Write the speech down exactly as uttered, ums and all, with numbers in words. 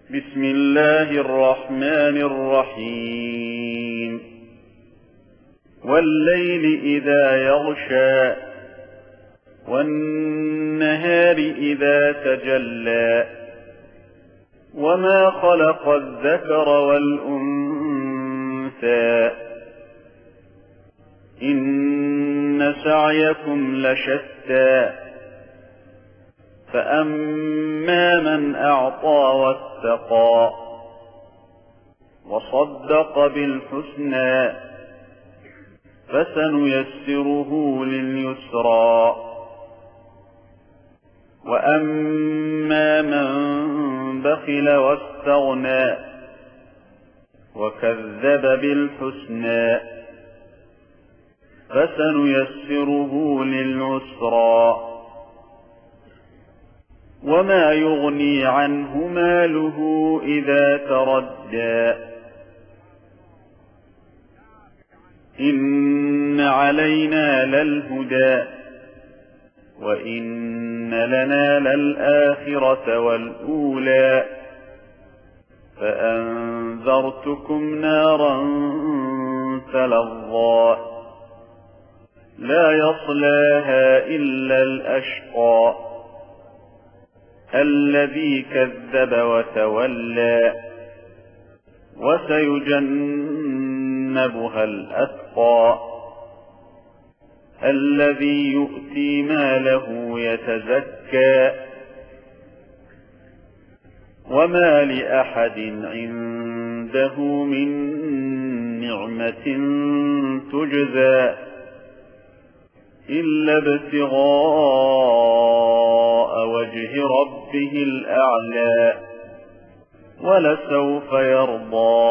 بسم الله الرحمن الرحيم والليل إذا يغشى والنهار إذا تجلى وما خلق الذكر والأنثى إن سعيكم لشتى فأما من أعطى واتقى وصدق بالحسنى فسنيسره لليسرى وأما من بخل واستغنى وكذب بالحسنى فسنيسره للعسرى وما يغني عنه ماله إذا تردى إن علينا للهدى وإن لنا للآخرة والأولى فأنذرتكم نارا تلظى لا يصلاها إلا الأشقى الذي كذب وتولى وسيجنبها الأتقى الذي يؤتي ماله يتزكى وما لأحد عنده من نعمة تجزى إلا ابتغاء وجه ربه الأعلى ولسوف يرضى